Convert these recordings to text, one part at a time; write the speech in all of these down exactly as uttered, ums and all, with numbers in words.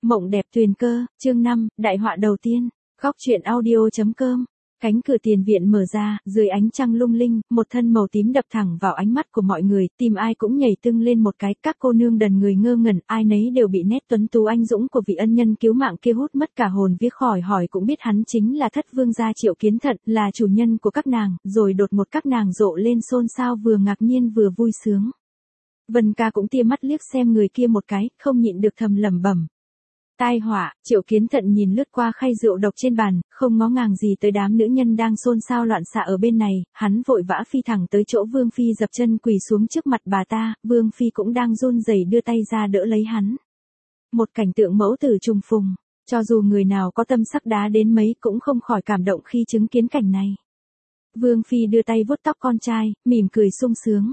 Mộng đẹp tuyền cơ, chương năm, đại họa đầu tiên. Góc truyện audio.com. Cánh cửa tiền viện mở ra, dưới ánh trăng lung linh, một thân màu tím đập thẳng vào ánh mắt của mọi người, tim ai cũng nhảy tưng lên một cái, các cô nương đần người ngơ ngẩn, ai nấy đều bị nét tuấn tú anh dũng của vị ân nhân cứu mạng kia hút mất cả hồn vía, khỏi hỏi cũng biết hắn chính là Thất Vương gia Triệu Kiến Thận, là chủ nhân của các nàng, rồi đột ngột các nàng rộ lên xôn xao, vừa ngạc nhiên vừa vui sướng. Vân Ca cũng tia mắt liếc xem người kia một cái, không nhịn được thầm lẩm bẩm. Tai họa. Triệu Kiến Thận nhìn lướt qua khay rượu độc trên bàn, không ngó ngàng gì tới đám nữ nhân đang xôn xao loạn xạ ở bên này, hắn vội vã phi thẳng tới chỗ Vương Phi, dập chân quỳ xuống trước mặt bà ta, Vương Phi cũng đang run rẩy đưa tay ra đỡ lấy hắn. Một cảnh tượng mẫu tử trùng phùng, cho dù người nào có tâm sắc đá đến mấy cũng không khỏi cảm động khi chứng kiến cảnh này. Vương Phi đưa tay vuốt tóc con trai, mỉm cười sung sướng.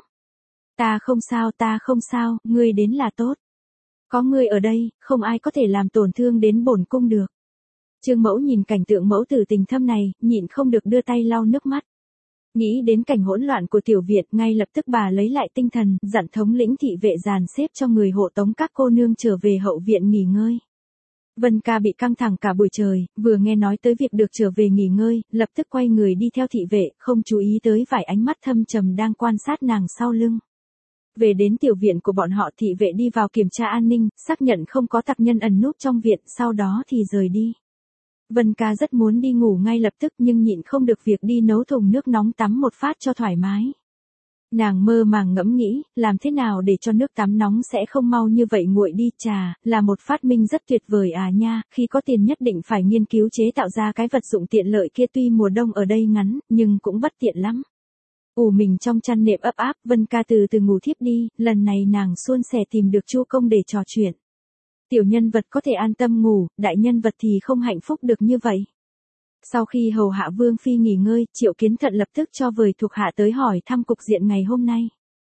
Ta không sao, ta không sao, ngươi đến là tốt. Có ngươi ở đây, không ai có thể làm tổn thương đến bổn cung được. Trương Mẫu nhìn cảnh tượng mẫu tử tình thâm này, nhịn không được đưa tay lau nước mắt. Nghĩ đến cảnh hỗn loạn của tiểu viện, ngay lập tức bà lấy lại tinh thần, dặn thống lĩnh thị vệ dàn xếp cho người hộ tống các cô nương trở về hậu viện nghỉ ngơi. Vân Ca bị căng thẳng cả buổi trời, vừa nghe nói tới việc được trở về nghỉ ngơi, lập tức quay người đi theo thị vệ, không chú ý tới vài ánh mắt thâm trầm đang quan sát nàng sau lưng. Về đến tiểu viện của bọn họ, thị vệ đi vào kiểm tra an ninh, xác nhận không có tặc nhân ẩn núp trong viện, sau đó thì rời đi. Vân Ca rất muốn đi ngủ ngay lập tức nhưng nhịn không được việc đi nấu thùng nước nóng tắm một phát cho thoải mái. Nàng mơ màng ngẫm nghĩ, làm thế nào để cho nước tắm nóng sẽ không mau như vậy nguội đi, chà, là một phát minh rất tuyệt vời à nha, khi có tiền nhất định phải nghiên cứu chế tạo ra cái vật dụng tiện lợi kia, tuy mùa đông ở đây ngắn, nhưng cũng bất tiện lắm. Ủ mình trong chăn nệm ấp áp, Vân Ca từ từ ngủ thiếp đi, lần này nàng suôn sẻ tìm được Chu Công để trò chuyện. Tiểu nhân vật có thể an tâm ngủ, đại nhân vật thì không hạnh phúc được như vậy. Sau khi hầu hạ Vương Phi nghỉ ngơi, Triệu Kiến Thận lập tức cho vời thuộc hạ tới hỏi thăm cục diện ngày hôm nay.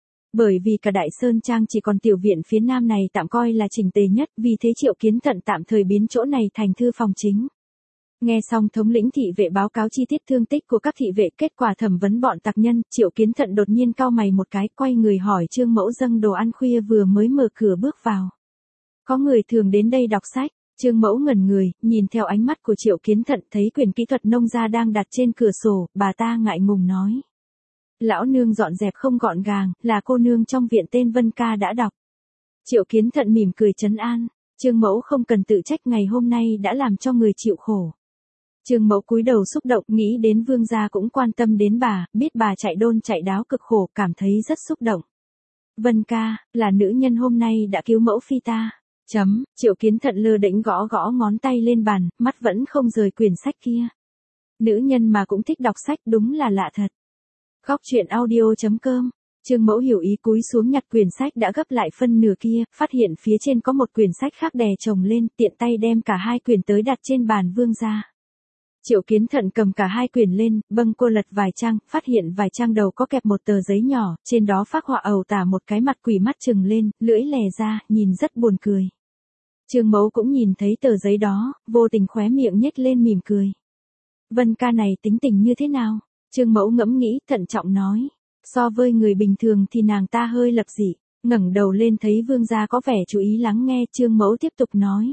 Bởi vì cả Đại Sơn Trang chỉ còn tiểu viện phía nam này tạm coi là chỉnh tề nhất, vì thế Triệu Kiến Thận tạm thời biến chỗ này thành thư phòng chính. Nghe xong thống lĩnh thị vệ báo cáo chi tiết thương tích của các thị vệ, kết quả thẩm vấn bọn tặc nhân, Triệu Kiến Thận đột nhiên cau mày một cái, quay người hỏi Trương Mẫu dâng đồ ăn khuya vừa mới mở cửa bước vào. Có người thường đến đây đọc sách. Trương Mẫu ngẩn người, nhìn theo ánh mắt của Triệu Kiến Thận, thấy quyển kỹ thuật nông gia đang đặt trên cửa sổ, bà ta ngại ngùng nói. Lão nương dọn dẹp không gọn gàng, là cô nương trong viện tên Vân Ca đã đọc. Triệu Kiến Thận mỉm cười trấn an, Trương Mẫu không cần tự trách, ngày hôm nay đã làm cho người chịu khổ. Trương Mẫu cúi đầu xúc động, nghĩ đến Vương gia cũng quan tâm đến bà, biết bà chạy đôn chạy đáo cực khổ, cảm thấy rất xúc động. Vân Ca, là nữ nhân hôm nay đã cứu Mẫu Phi ta. Chấm, Triệu Kiến Thận lơ đễnh gõ gõ ngón tay lên bàn, mắt vẫn không rời quyển sách kia. Nữ nhân mà cũng thích đọc sách, đúng là lạ thật. Góc truyện audio.com. Trương Mẫu hiểu ý cúi xuống nhặt quyển sách đã gấp lại phân nửa kia, phát hiện phía trên có một quyển sách khác đè chồng lên, tiện tay đem cả hai quyển tới đặt trên bàn Vương gia. Triệu Kiến Thận cầm cả hai quyển lên, bâng cô lật vài trang, phát hiện vài trang đầu có kẹp một tờ giấy nhỏ, trên đó phác họa ẩu tả một cái mặt quỷ mắt trừng lên, lưỡi lè ra, nhìn rất buồn cười. Trương Mẫu cũng nhìn thấy tờ giấy đó, vô tình khóe miệng nhếch lên mỉm cười. Vân Ca này tính tình như thế nào? Trương Mẫu ngẫm nghĩ, thận trọng nói. So với người bình thường thì nàng ta hơi lập dị. Ngẩng đầu lên thấy Vương gia có vẻ chú ý lắng nghe, Trương Mẫu tiếp tục nói.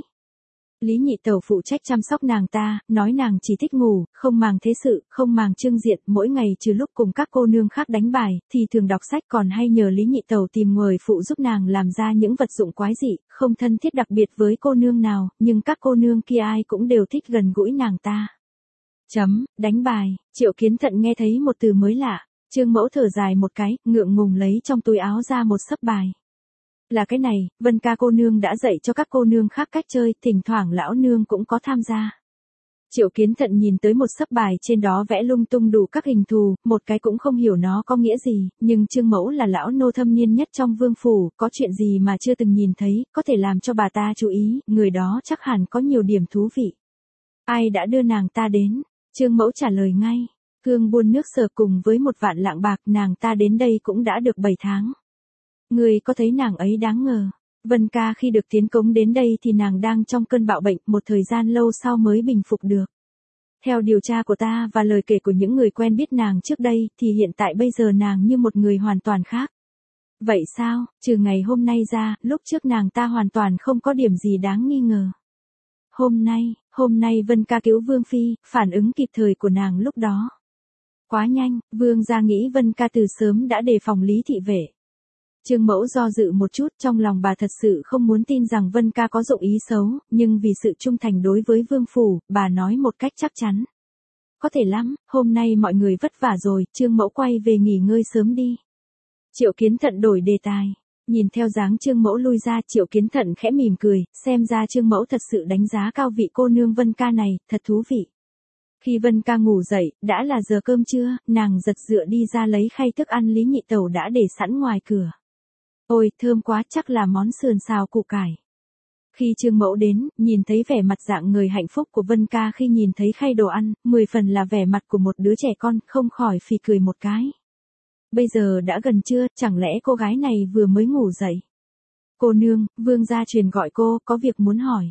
Lý Nhị Tẩu phụ trách chăm sóc nàng ta, nói nàng chỉ thích ngủ, không màng thế sự, không màng trưng diện, mỗi ngày trừ lúc cùng các cô nương khác đánh bài, thì thường đọc sách, còn hay nhờ Lý Nhị Tẩu tìm người phụ giúp nàng làm ra những vật dụng quái dị, không thân thiết đặc biệt với cô nương nào, nhưng các cô nương kia ai cũng đều thích gần gũi nàng ta. Chấm, đánh bài. Triệu Kiến Thận nghe thấy một từ mới lạ, Trương Mẫu thở dài một cái, ngượng ngùng lấy trong túi áo ra một xấp bài. Là cái này, Vân Ca cô nương đã dạy cho các cô nương khác cách chơi, thỉnh thoảng lão nương cũng có tham gia. Triệu Kiến Thận nhìn tới một xấp bài trên đó vẽ lung tung đủ các hình thù, một cái cũng không hiểu nó có nghĩa gì, nhưng Trương Mẫu là lão nô thâm niên nhất trong vương phủ, có chuyện gì mà chưa từng nhìn thấy, có thể làm cho bà ta chú ý, người đó chắc hẳn có nhiều điểm thú vị. Ai đã đưa nàng ta đến? Trương Mẫu trả lời ngay, Cương buôn nước Sở cùng với một vạn lạng bạc, nàng ta đến đây cũng đã được bảy tháng. Người có thấy nàng ấy đáng ngờ? Vân Ca khi được tiến cống đến đây thì nàng đang trong cơn bạo bệnh, một thời gian lâu sau mới bình phục được. Theo điều tra của ta và lời kể của những người quen biết nàng trước đây, thì hiện tại bây giờ nàng như một người hoàn toàn khác. Vậy sao, trừ ngày hôm nay ra, lúc trước nàng ta hoàn toàn không có điểm gì đáng nghi ngờ. hôm nay, hôm nay Vân ca cứu Vương Phi, phản ứng kịp thời của nàng lúc đó. Quá nhanh, Vương gia nghĩ Vân ca từ sớm đã đề phòng Lý thị vệ. Trương Mẫu do dự một chút, trong lòng bà thật sự không muốn tin rằng Vân ca có dụng ý xấu, nhưng vì sự trung thành đối với Vương phủ, bà nói một cách chắc chắn. Có thể lắm, hôm nay mọi người vất vả rồi, Trương Mẫu quay về nghỉ ngơi sớm đi. Triệu Kiến Thận đổi đề tài. Nhìn theo dáng Trương Mẫu lui ra, Triệu Kiến Thận khẽ mỉm cười, xem ra Trương Mẫu thật sự đánh giá cao vị cô nương Vân ca này, thật thú vị. Khi Vân ca ngủ dậy, đã là giờ cơm trưa, nàng giật dựa đi ra lấy khay thức ăn Lý Nhị Tẩu đã để sẵn ngoài cửa. Ôi, thơm quá, chắc là món sườn xào củ cải. Khi Trương Mẫu đến, nhìn thấy vẻ mặt dạng người hạnh phúc của Vân ca khi nhìn thấy khay đồ ăn, mười phần là vẻ mặt của một đứa trẻ con, không khỏi phì cười một cái. Bây giờ đã gần trưa, chẳng lẽ cô gái này vừa mới ngủ dậy? Cô nương, Vương gia truyền gọi cô, có việc muốn hỏi.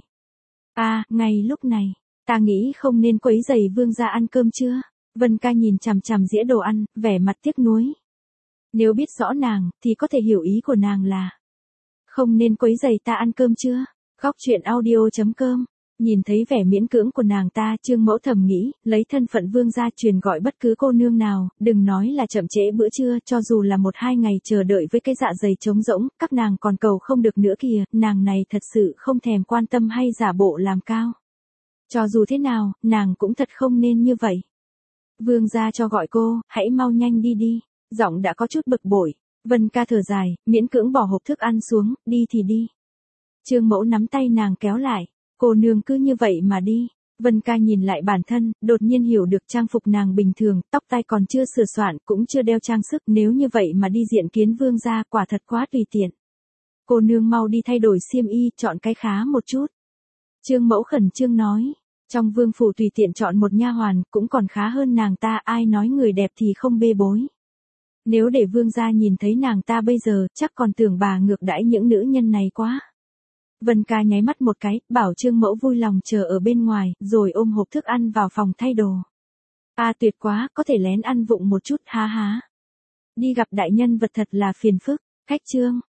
À, ngay lúc này, ta nghĩ không nên quấy rầy Vương gia ăn cơm trưa. Vân ca nhìn chằm chằm dĩa đồ ăn, vẻ mặt tiếc nuối. Nếu biết rõ nàng, thì có thể hiểu ý của nàng là không nên quấy rầy ta ăn cơm trưa. Góc truyện audio chấm com. Nhìn thấy vẻ miễn cưỡng của nàng ta, Trương Mẫu thầm nghĩ, lấy thân phận Vương gia truyền gọi bất cứ cô nương nào, đừng nói là chậm trễ bữa trưa, cho dù là một hai ngày chờ đợi với cái dạ dày trống rỗng, các nàng còn cầu không được nữa kìa, nàng này thật sự không thèm quan tâm hay giả bộ làm cao. Cho dù thế nào, nàng cũng thật không nên như vậy. Vương gia cho gọi cô, hãy mau nhanh đi đi. Giọng đã có chút bực bội. Vân ca thở dài, miễn cưỡng bỏ hộp thức ăn xuống, đi thì đi. Trương Mẫu nắm tay nàng kéo lại. Cô nương cứ như vậy mà đi. Vân ca nhìn lại bản thân, đột nhiên hiểu được trang phục nàng bình thường, tóc tai còn chưa sửa soạn, cũng chưa đeo trang sức, nếu như vậy mà đi diện kiến Vương gia, quả thật quá tùy tiện. Cô nương mau đi thay đổi xiêm y, chọn cái khá một chút. Trương Mẫu khẩn trương nói. Trong vương phủ tùy tiện chọn một nha hoàn, cũng còn khá hơn nàng ta, ai nói người đẹp thì không bê bối. Nếu để Vương gia nhìn thấy nàng ta bây giờ, chắc còn tưởng bà ngược đãi những nữ nhân này quá. Vân ca nháy mắt một cái, bảo Trương Mẫu vui lòng chờ ở bên ngoài, rồi ôm hộp thức ăn vào phòng thay đồ. À tuyệt quá, có thể lén ăn vụng một chút, há há. Đi gặp đại nhân vật thật là phiền phức. Khách trương,